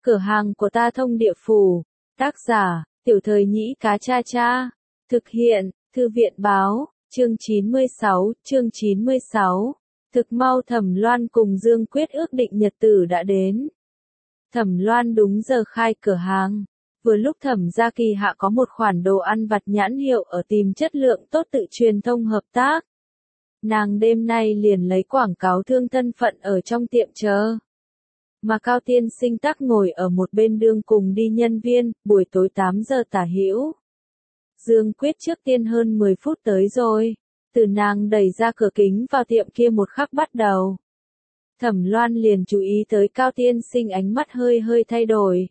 Cửa hàng của ta thông địa phủ. Tác giả, Tiểu Thời Nhĩ Cá Cha Cha. Thực hiện, Thư viện báo, chương 96. Thực mau Thẩm Loan cùng Dương Quyết ước định nhật tử đã đến. Thẩm Loan đúng giờ khai cửa hàng. Vừa lúc Thẩm gia kỳ hạ có một khoản đồ ăn vặt nhãn hiệu ở tìm chất lượng tốt tự truyền thông hợp tác. Nàng đêm nay liền lấy quảng cáo thương thân phận ở trong tiệm chờ. Mà Cao Tiên Sinh tắc ngồi ở một bên đương cùng đi nhân viên, buổi tối 8 giờ tả hữu. Dương Quyết trước tiên hơn 10 phút tới rồi. Từ nàng đẩy ra cửa kính vào tiệm kia một khắc bắt đầu. Thẩm Loan liền chú ý tới Cao Tiên Sinh ánh mắt hơi thay đổi.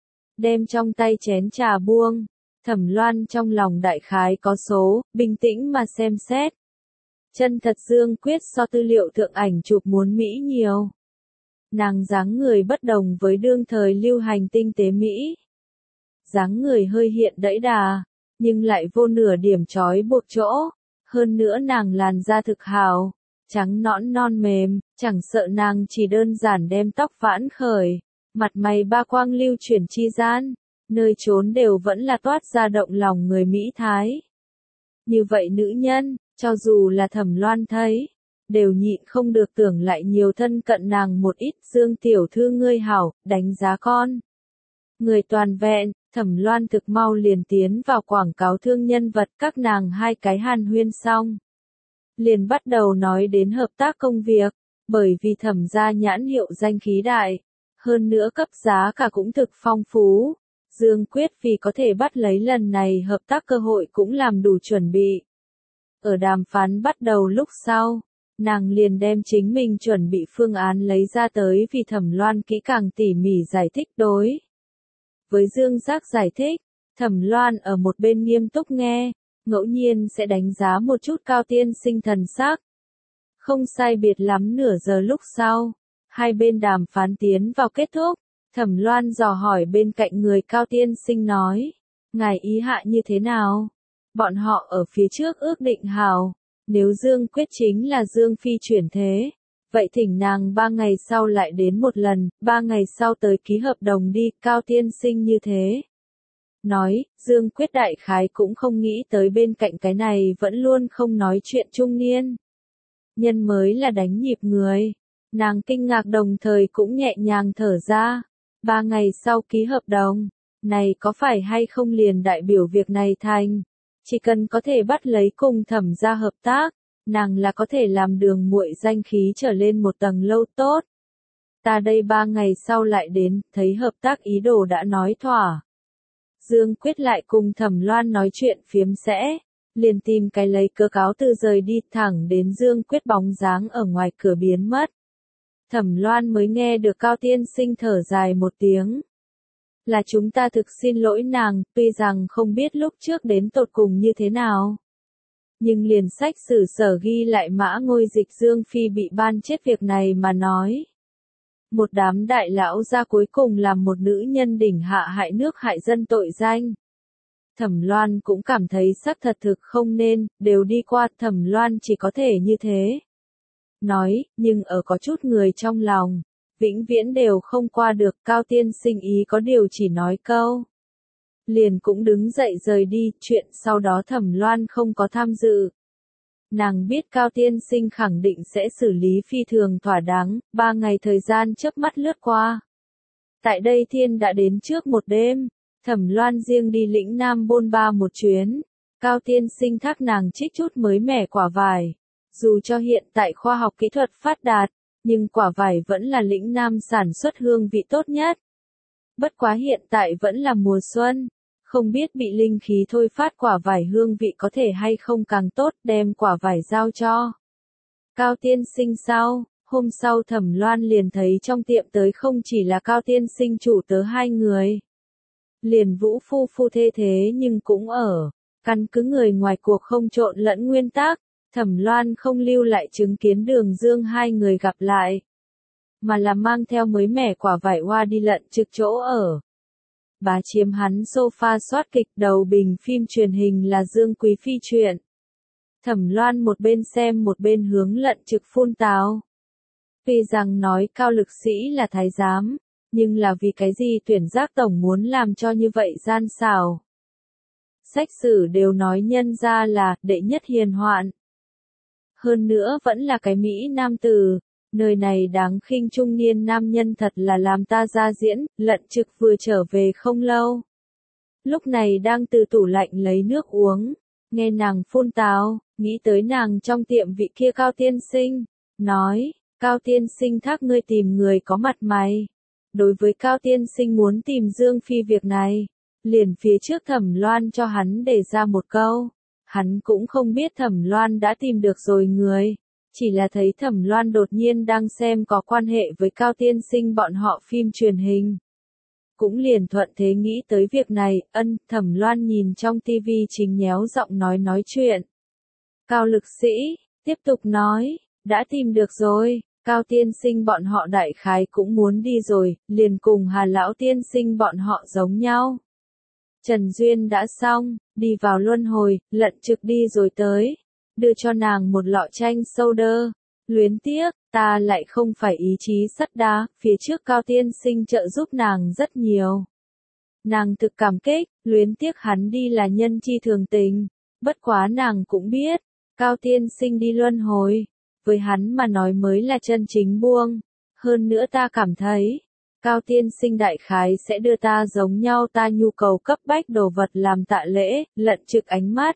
Đem trong tay chén trà buông. Thẩm Loan trong lòng đại khái có số, bình tĩnh mà xem xét. Chân thật Dương Quyết so tư liệu thượng ảnh chụp muốn mỹ nhiều. Nàng dáng người bất đồng với đương thời lưu hành tinh tế Mỹ. Dáng người hơi hiện đẫy đà, nhưng lại vô nửa điểm trói buộc chỗ. Hơn nữa nàng làn da thực hào, trắng nõn non mềm, chẳng sợ nàng chỉ đơn giản đem tóc vãn khởi. Mặt mày ba quang lưu chuyển chi gian, nơi trốn đều vẫn là toát ra động lòng người Mỹ Thái. Như vậy nữ nhân, cho dù là Thẩm Loan thấy, đều nhịn không được tưởng lại nhiều thân cận nàng một ít. Dương tiểu thư ngươi hảo, đánh giá con. Người toàn vẹn, Thẩm Loan thực mau liền tiến vào quảng cáo thương nhân vật, các nàng hai cái hàn huyên xong. Liền bắt đầu nói đến hợp tác công việc, bởi vì Thẩm gia nhãn hiệu danh khí đại, hơn nữa cấp giá cả cũng thực phong phú. Dương Quyết vì có thể bắt lấy lần này hợp tác cơ hội cũng làm đủ chuẩn bị. Ở đàm phán bắt đầu lúc sau, nàng liền đem chính mình chuẩn bị phương án lấy ra tới vì Thẩm Loan kỹ càng tỉ mỉ giải thích đối. Với Dương Giác giải thích, Thẩm Loan ở một bên nghiêm túc nghe, ngẫu nhiên sẽ đánh giá một chút Cao Tiên Sinh thần sắc. Không sai biệt lắm nửa giờ lúc sau, hai bên đàm phán tiến vào kết thúc. Thẩm Loan dò hỏi bên cạnh người Cao Tiên Sinh nói, ngài ý hạ như thế nào? Bọn họ ở phía trước ước định hảo, nếu Dương Quyết chính là Dương Phi chuyển thế, vậy thỉnh nàng 3 ngày sau lại đến một lần, 3 ngày sau tới ký hợp đồng đi. Cao Tiên Sinh như thế nói. Dương Quyết đại khái cũng không nghĩ tới bên cạnh cái này vẫn luôn không nói chuyện trung niên nhân mới là đánh nhịp người. Nàng kinh ngạc đồng thời cũng nhẹ nhàng thở ra. 3 ngày sau ký hợp đồng, này có phải hay không liền đại biểu việc này thành. Chỉ cần có thể bắt lấy cùng Thẩm gia hợp tác, nàng là có thể làm đường muội danh khí trở lên một tầng lâu tốt. Ta đây 3 ngày sau lại đến, thấy hợp tác ý đồ đã nói thỏa. Dương Quyết lại cùng Thẩm Loan nói chuyện phiếm sẽ, liền tìm cái lấy cớ cáo từ rời đi, thẳng đến Dương Quyết bóng dáng ở ngoài cửa biến mất. Thẩm Loan mới nghe được Cao Tiên Sinh thở dài một tiếng. Là chúng ta thực xin lỗi nàng, tuy rằng không biết lúc trước đến tột cùng như thế nào. Nhưng liền sách sử sở ghi lại Mã Ngôi Dịch Dương Phi bị ban chết việc này mà nói. Một đám đại lão gia cuối cùng làm một nữ nhân đỉnh hạ hại nước hại dân tội danh. Thẩm Loan cũng cảm thấy xác thật thực không nên, đều đi qua. Thẩm Loan chỉ có thể như thế nói, nhưng ở có chút người trong lòng, vĩnh viễn đều không qua được. Cao Tiên Sinh ý có điều chỉ nói câu, liền cũng đứng dậy rời đi. Chuyện sau đó Thẩm Loan không có tham dự. Nàng biết Cao Tiên Sinh khẳng định sẽ xử lý phi thường thỏa đáng. 3 ngày thời gian chớp mắt lướt qua. Tại đây thiên đã đến trước một đêm. Thẩm Loan riêng đi lĩnh Nam bôn ba một chuyến. Cao Tiên Sinh thác nàng trích chút mới mẻ quả vải. Dù cho hiện tại khoa học kỹ thuật phát đạt, nhưng quả vải vẫn là lĩnh Nam sản xuất hương vị tốt nhất. Bất quá hiện tại vẫn là mùa xuân, không biết bị linh khí thôi phát quả vải hương vị có thể hay không càng tốt. Đem quả vải giao cho Cao Tiên Sinh sau, hôm sau Thẩm Loan liền thấy trong tiệm tới không chỉ là Cao Tiên Sinh chủ tớ hai người. Liền Vũ phu thê thế nhưng cũng ở, căn cứ người ngoài cuộc không trộn lẫn nguyên tắc. Thẩm Loan không lưu lại chứng kiến Đường Dương hai người gặp lại, mà là mang theo mới mẻ quả vải hoa đi lận trực chỗ ở. Bá chiếm hắn sofa soát kịch đầu bình phim truyền hình là Dương Quý Phi truyện. Thẩm Loan một bên xem một bên hướng lận trực phun tào. Tuy rằng nói Cao Lực Sĩ là thái giám, Nhưng là vì cái gì tuyển giác tổng muốn làm cho như vậy gian xảo. Sách sử đều nói nhân ra là đệ nhất hiền hoạn. Hơn nữa vẫn là cái Mỹ nam tử, nơi này đáng khinh trung niên nam nhân thật là làm ta ra diễn, Lận Trực vừa trở về không lâu. Lúc này đang từ tủ lạnh lấy nước uống, nghe nàng phun tào, nghĩ tới nàng trong tiệm vị kia Cao tiên sinh, nói, Cao tiên sinh thác ngươi tìm người có mặt mày. Đối với Cao tiên sinh muốn tìm Dương Phi việc này, liền phía trước Thẩm Loan cho hắn để ra một câu. Hắn cũng không biết Thẩm Loan đã tìm được rồi người, chỉ là thấy Thẩm Loan đột nhiên đang xem có quan hệ với Cao tiên sinh bọn họ phim truyền hình. Cũng liền thuận thế nghĩ tới việc này, Thẩm Loan nhìn trong tivi chính nhéo giọng nói chuyện. Cao lực sĩ, tiếp tục nói, đã tìm được rồi, Cao tiên sinh bọn họ đại khái cũng muốn đi rồi, liền cùng Hà lão tiên sinh bọn họ giống nhau. Trần Duyên đã xong, đi vào luân hồi, Lận Trực đi rồi tới, đưa cho nàng một lọ chanh soda. Luyến tiếc, ta lại không phải ý chí sắt đá, phía trước Cao tiên sinh trợ giúp nàng rất nhiều. Nàng thực cảm kích, luyến tiếc hắn đi là nhân chi thường tình, bất quá nàng cũng biết, Cao tiên sinh đi luân hồi, với hắn mà nói mới là chân chính buông. Hơn nữa ta cảm thấy, Cao tiên sinh đại khái sẽ đưa ta giống nhau ta nhu cầu cấp bách đồ vật làm tạ lễ, Lận Trực ánh mắt.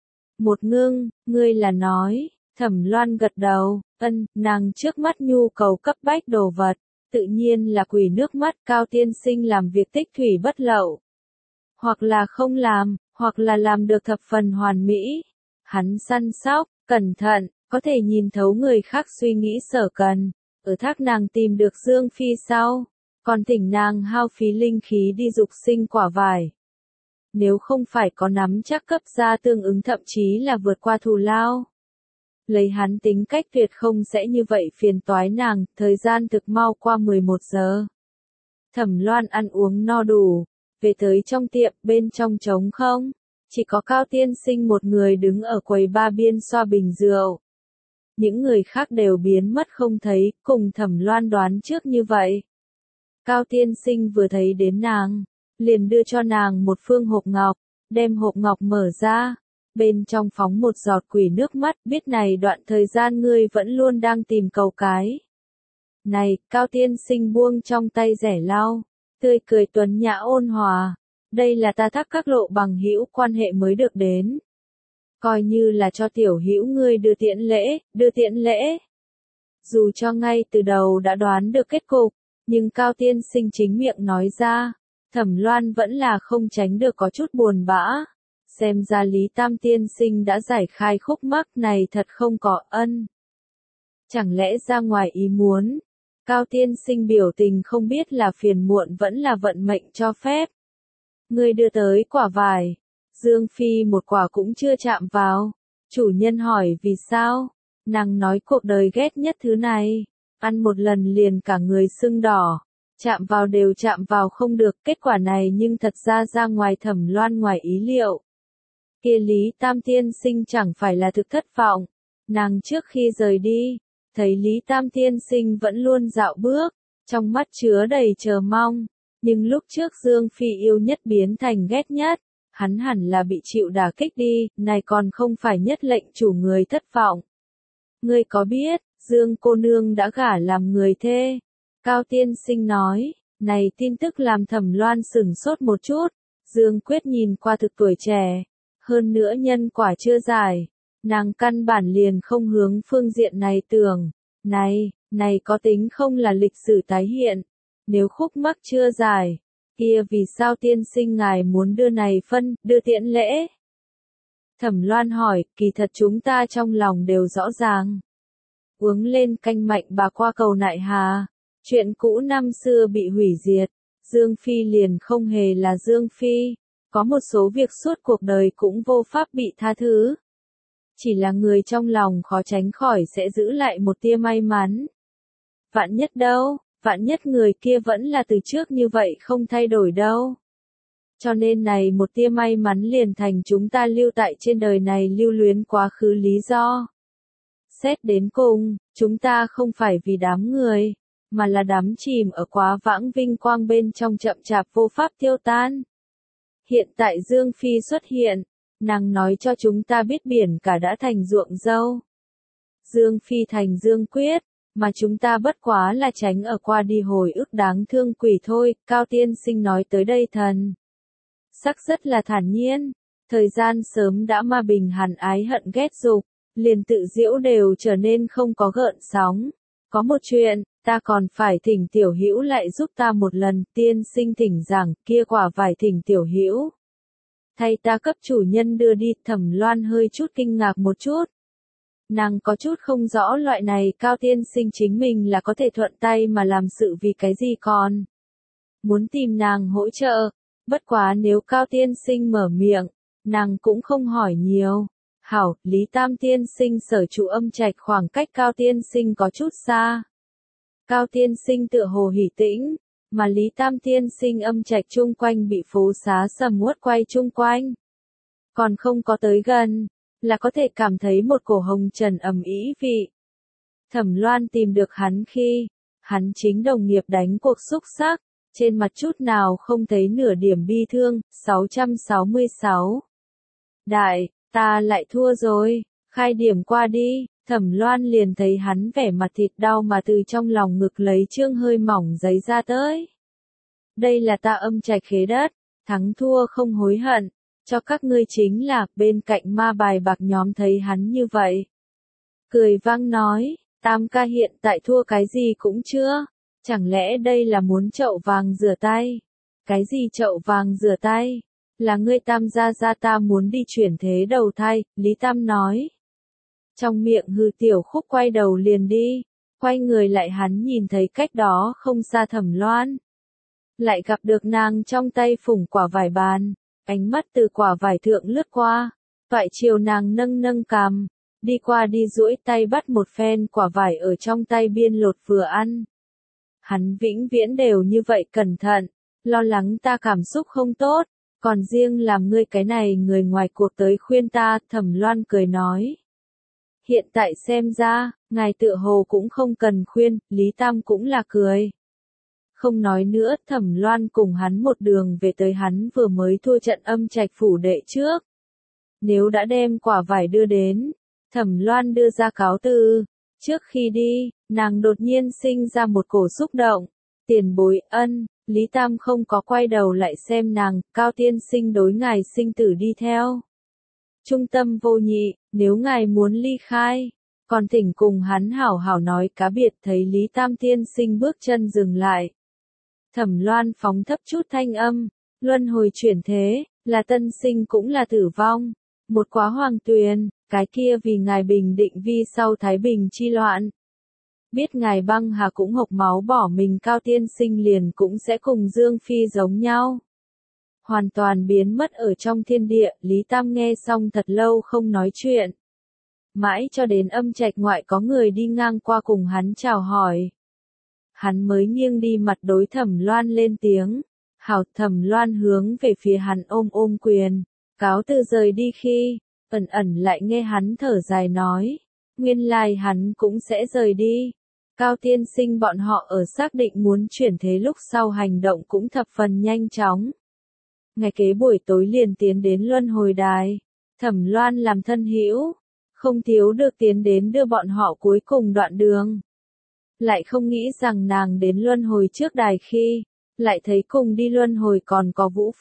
Một ngưng, ngươi là nói, Thẩm Loan gật đầu, nàng trước mắt nhu cầu cấp bách đồ vật, tự nhiên là quỷ nước mắt Cao tiên sinh làm việc tích thủy bất lậu. Hoặc là không làm, hoặc là làm được thập phần hoàn mỹ. Hắn săn sóc, cẩn thận, có thể nhìn thấu người khác suy nghĩ sở cần, ở thác nàng tìm được Dương Phi sau, còn thỉnh nàng hao phí linh khí đi dục sinh quả vải. Nếu không phải có nắm chắc cấp ra tương ứng thậm chí là vượt qua thù lao. Lấy hắn tính cách tuyệt không sẽ như vậy phiền toái nàng, thời gian thực mau qua 11 giờ. Thẩm Loan ăn uống no đủ, về tới trong tiệm bên trong trống không, chỉ có Cao tiên sinh một người đứng ở quầy ba biên xoa bình rượu. Những người khác đều biến mất không thấy, cùng Thẩm Loan đoán trước như vậy. Cao tiên sinh vừa thấy đến nàng, liền đưa cho nàng một phương hộp ngọc, đem hộp ngọc mở ra, bên trong phóng một giọt quỷ nước mắt, biết này đoạn thời gian ngươi vẫn luôn đang tìm cầu cái. Này, Cao tiên sinh buông trong tay rẻ lau, tươi cười tuấn nhã ôn hòa, đây là ta thác các lộ bằng hữu quan hệ mới được đến. Coi như là cho tiểu hữu ngươi đưa tiễn lễ. Dù cho ngay từ đầu đã đoán được kết cục, nhưng Cao tiên sinh chính miệng nói ra, Thẩm Loan vẫn là không tránh được có chút buồn bã. Xem ra Lý Tam tiên sinh đã giải khai khúc mắc này thật không có Chẳng lẽ ra ngoài ý muốn? Cao tiên sinh biểu tình không biết là phiền muộn vẫn là vận mệnh cho phép. Người đưa tới quả vải. Dương Phi một quả cũng chưa chạm vào. Chủ nhân hỏi vì sao? Nàng nói cuộc đời ghét nhất thứ này. Ăn một lần liền cả người sưng đỏ. Chạm vào đều chạm vào không được. Kết quả này nhưng thật ra ngoài Thẩm Loan ngoài ý liệu. Kia Lý Tam tiên sinh chẳng phải là thực thất vọng. Nàng trước khi rời đi, thấy Lý Tam tiên sinh vẫn luôn dạo bước, trong mắt chứa đầy chờ mong. Nhưng lúc trước Dương Phi yêu nhất biến thành ghét nhất, hắn hẳn là bị chịu đả kích đi, này còn không phải nhất lệnh chủ người thất vọng. Ngươi có biết, Dương cô nương đã gả làm người thê. Cao tiên sinh nói, này tin tức làm Thẩm Loan sửng sốt một chút. Dương Quyết nhìn qua thực tuổi trẻ, hơn nữa nhân quả chưa giải. Nàng căn bản liền không hướng phương diện này tưởng. Này có tính không là lịch sử tái hiện. Nếu khúc mắc chưa giải, kia vì sao tiên sinh ngài muốn đưa tiễn lễ? Thẩm Loan hỏi, kỳ thật chúng ta trong lòng đều rõ ràng. Uống lên canh mạnh bà qua cầu nại hà, chuyện cũ năm xưa bị hủy diệt, Dương Phi liền không hề là Dương Phi, có một số việc suốt cuộc đời cũng vô pháp bị tha thứ. Chỉ là người trong lòng khó tránh khỏi sẽ giữ lại một tia may mắn. Vạn nhất người kia vẫn là từ trước như vậy không thay đổi đâu. Cho nên này một tia may mắn liền thành chúng ta lưu tại trên đời này lưu luyến quá khứ lý do. Xét đến cùng, chúng ta không phải vì đám người, mà là đắm chìm ở quá vãng vinh quang bên trong chậm chạp vô pháp tiêu tan. Hiện tại Dương Phi xuất hiện, nàng nói cho chúng ta biết biển cả đã thành ruộng dâu. Dương Phi thành Dương Quyết, mà chúng ta bất quá là tránh ở qua đi hồi ức đáng thương quỷ thôi, Cao Tiên Sinh nói tới đây thần. Sắc rất là thản nhiên, thời gian sớm đã ma bình hẳn ái hận ghét dục, liền tự giễu đều trở nên không có gợn sóng. Có một chuyện, ta còn phải thỉnh tiểu hữu lại giúp ta một lần, Tiên Sinh thỉnh giảng, kia quả vải thỉnh tiểu hữu. Thay ta cấp chủ nhân đưa đi, Thẩm Loan hơi chút kinh ngạc một chút. Nàng có chút không rõ loại này Cao Tiên Sinh chính mình là có thể thuận tay mà làm sự vì cái gì còn. Muốn tìm nàng hỗ trợ, bất quá nếu Cao Tiên Sinh mở miệng, nàng cũng không hỏi nhiều. Hảo, Lý Tam Tiên Sinh sở trụ Âm Trạch khoảng cách Cao Tiên Sinh có chút xa. Cao Tiên Sinh tựa hồ hỉ tĩnh, mà Lý Tam Tiên Sinh Âm Trạch chung quanh bị phố xá sầm uất quay chung quanh. Còn không có tới gần, là có thể cảm thấy một cổ hồng trần ầm ĩ vị. Thẩm Loan tìm được hắn khi, hắn chính đồng nghiệp đánh cuộc xúc sắc, trên mặt chút nào không thấy nửa điểm bi thương, 666. Đại, ta lại thua rồi, khai điểm qua đi, Thẩm Loan liền thấy hắn vẻ mặt thịt đau mà từ trong lòng ngực lấy chương hơi mỏng giấy ra tới. Đây là ta Âm Trạch khế đất, thắng thua không hối hận, cho các ngươi chính là, bên cạnh ma bài bạc nhóm thấy hắn như vậy. Cười vang nói, Tam ca hiện tại thua cái gì cũng chưa, chẳng lẽ đây là muốn chậu vàng rửa tay? Cái gì chậu vàng rửa tay? Là ngươi Tam gia ta muốn đi chuyển thế đầu thai, Lý Tam nói. Trong miệng hư tiểu khúc quay đầu liền đi, quay người lại hắn nhìn thấy cách đó không xa Thẩm Loan. Lại gặp được nàng trong tay phủng quả vải bàn, ánh mắt từ quả vải thượng lướt qua, toại chiều nàng nâng nâng cằm, đi qua đi duỗi tay bắt một phen quả vải ở trong tay biên lột vừa ăn. Hắn vĩnh viễn đều như vậy cẩn thận, lo lắng ta cảm xúc không tốt, còn riêng làm ngươi cái này người ngoài cuộc tới khuyên ta, Thẩm Loan cười nói. Hiện tại xem ra, ngài tựa hồ cũng không cần khuyên, Lý Tam cũng là cười. Không nói nữa, Thẩm Loan cùng hắn một đường về tới hắn vừa mới thua trận Âm Trạch phủ đệ trước. Nếu đã đem quả vải đưa đến, Thẩm Loan đưa ra cáo từ. Trước khi đi, nàng đột nhiên sinh ra một cổ xúc động. Tiền bối ân, Lý Tam không có quay đầu lại xem nàng, Cao Tiên Sinh đối ngài sinh tử đi theo. Trung tâm vô nhị, nếu ngài muốn ly khai, còn thỉnh cùng hắn hảo hảo nói cá biệt thấy Lý Tam Tiên Sinh bước chân dừng lại. Thẩm Loan phóng thấp chút thanh âm, luân hồi chuyển thế, là tân sinh cũng là tử vong. Một quá hoàng tuyền, cái kia vì ngài bình định vi sau Thái Bình chi loạn. Biết ngài băng hà cũng hộc máu bỏ mình Cao Tiên Sinh liền cũng sẽ cùng Dương Phi giống nhau. Hoàn toàn biến mất ở trong thiên địa, Lý Tam nghe xong thật lâu không nói chuyện. Mãi cho đến Âm Trạch ngoại có người đi ngang qua cùng hắn chào hỏi. Hắn mới nghiêng đi mặt đối Thẩm Loan lên tiếng. Hảo, Thẩm Loan hướng về phía hắn ôm quyền, cáo từ rời đi khi, ẩn ẩn lại nghe hắn thở dài nói. Nguyên lai hắn cũng sẽ rời đi. Cao Tiên Sinh bọn họ ở xác định muốn chuyển thế lúc sau hành động cũng thập phần nhanh chóng. Ngày kế buổi tối liền tiến đến luân hồi đài, Thẩm Loan làm thân hữu, không thiếu được tiến đến đưa bọn họ cuối cùng đoạn đường. Lại không nghĩ rằng nàng đến luân hồi trước đài khi, lại thấy cùng đi luân hồi còn có Vũ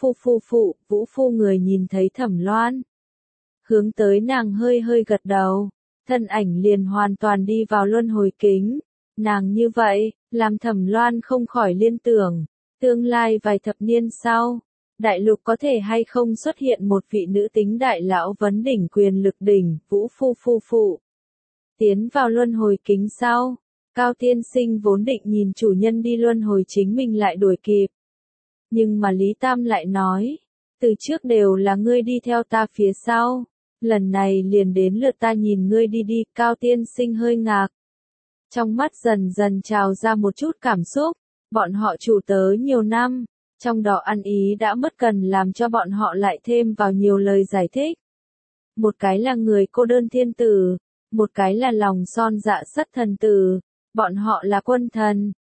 Phu người nhìn thấy Thẩm Loan. Hướng tới nàng hơi hơi gật đầu, thân ảnh liền hoàn toàn đi vào luân hồi kính. Nàng như vậy, làm Thẩm Loan không khỏi liên tưởng, tương lai vài thập niên sau, đại lục có thể hay không xuất hiện một vị nữ tính đại lão vấn đỉnh quyền lực đỉnh, Vũ Phu. Tiến vào luân hồi kính sau, Cao Tiên Sinh vốn định nhìn chủ nhân đi luân hồi chính mình lại đuổi kịp. Nhưng mà Lý Tam lại nói, từ trước đều là ngươi đi theo ta phía sau, lần này liền đến lượt ta nhìn ngươi đi, Cao Tiên Sinh hơi ngạc. Trong mắt dần dần trào ra một chút cảm xúc, bọn họ chủ tớ nhiều năm, trong đó ăn ý đã mất cần làm cho bọn họ lại thêm vào nhiều lời giải thích. Một cái là người cô đơn thiên tử, một cái là lòng son dạ sắt thần tử, bọn họ là quân thần,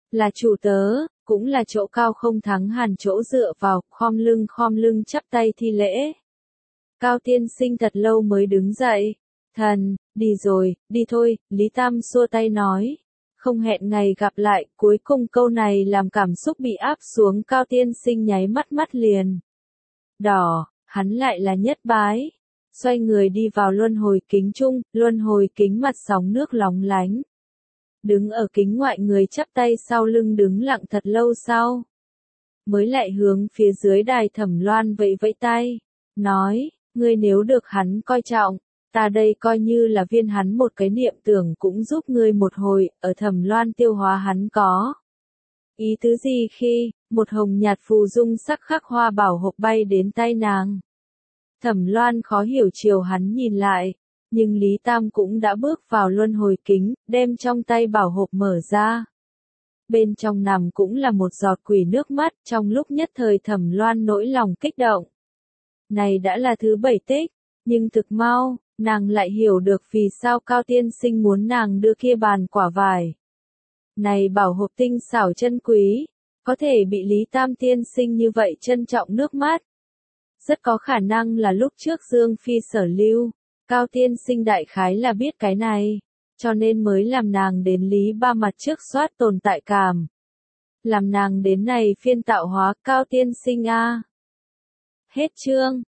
Là chủ tớ, cũng là chỗ cao không thắng hàn chỗ dựa vào, khom lưng chắp tay thi lễ. Cao tiên sinh thật lâu mới đứng dậy. Thần, đi rồi, đi thôi, Lý Tam xua tay nói. Không hẹn ngày gặp lại, cuối cùng câu này làm cảm xúc bị áp xuống, Cao tiên sinh nháy mắt liền. Đỏ, hắn lại là nhất bái. Xoay người đi vào luân hồi kính chung, luân hồi kính mặt sóng nước lóng lánh. Đứng ở kính ngoại người chắp tay sau lưng đứng lặng thật lâu sau. Mới lại hướng phía dưới đài Thẩm Loan vẫy vẫy tay. Nói, ngươi nếu được hắn coi trọng, ta đây coi như là viên hắn một cái niệm tưởng cũng giúp ngươi một hồi, ở Thẩm Loan tiêu hóa hắn có. Ý tứ gì khi, một hồng nhạt phù dung sắc khắc hoa bảo hộp bay đến tay nàng. Thẩm Loan khó hiểu chiều hắn nhìn lại, nhưng Lý Tam cũng đã bước vào luân hồi kính, đem trong tay bảo hộp mở ra. Bên trong nằm cũng là một giọt quỷ nước mắt, trong lúc nhất thời Thẩm Loan nỗi lòng kích động. Này đã là thứ 7 tích, nhưng thực mau, nàng lại hiểu được vì sao Cao tiên sinh muốn nàng đưa kia bàn quả vải. Này bảo hộp tinh xảo chân quý, có thể bị Lý Tam tiên sinh như vậy trân trọng nước mắt. Rất có khả năng là lúc trước Dương Phi sở lưu, Cao tiên sinh đại khái là biết cái này, cho nên mới làm nàng đến Lý Ba mặt trước soát tồn tại cảm. Làm nàng đến này phiên tạo hóa Cao tiên sinh a. Hết chương.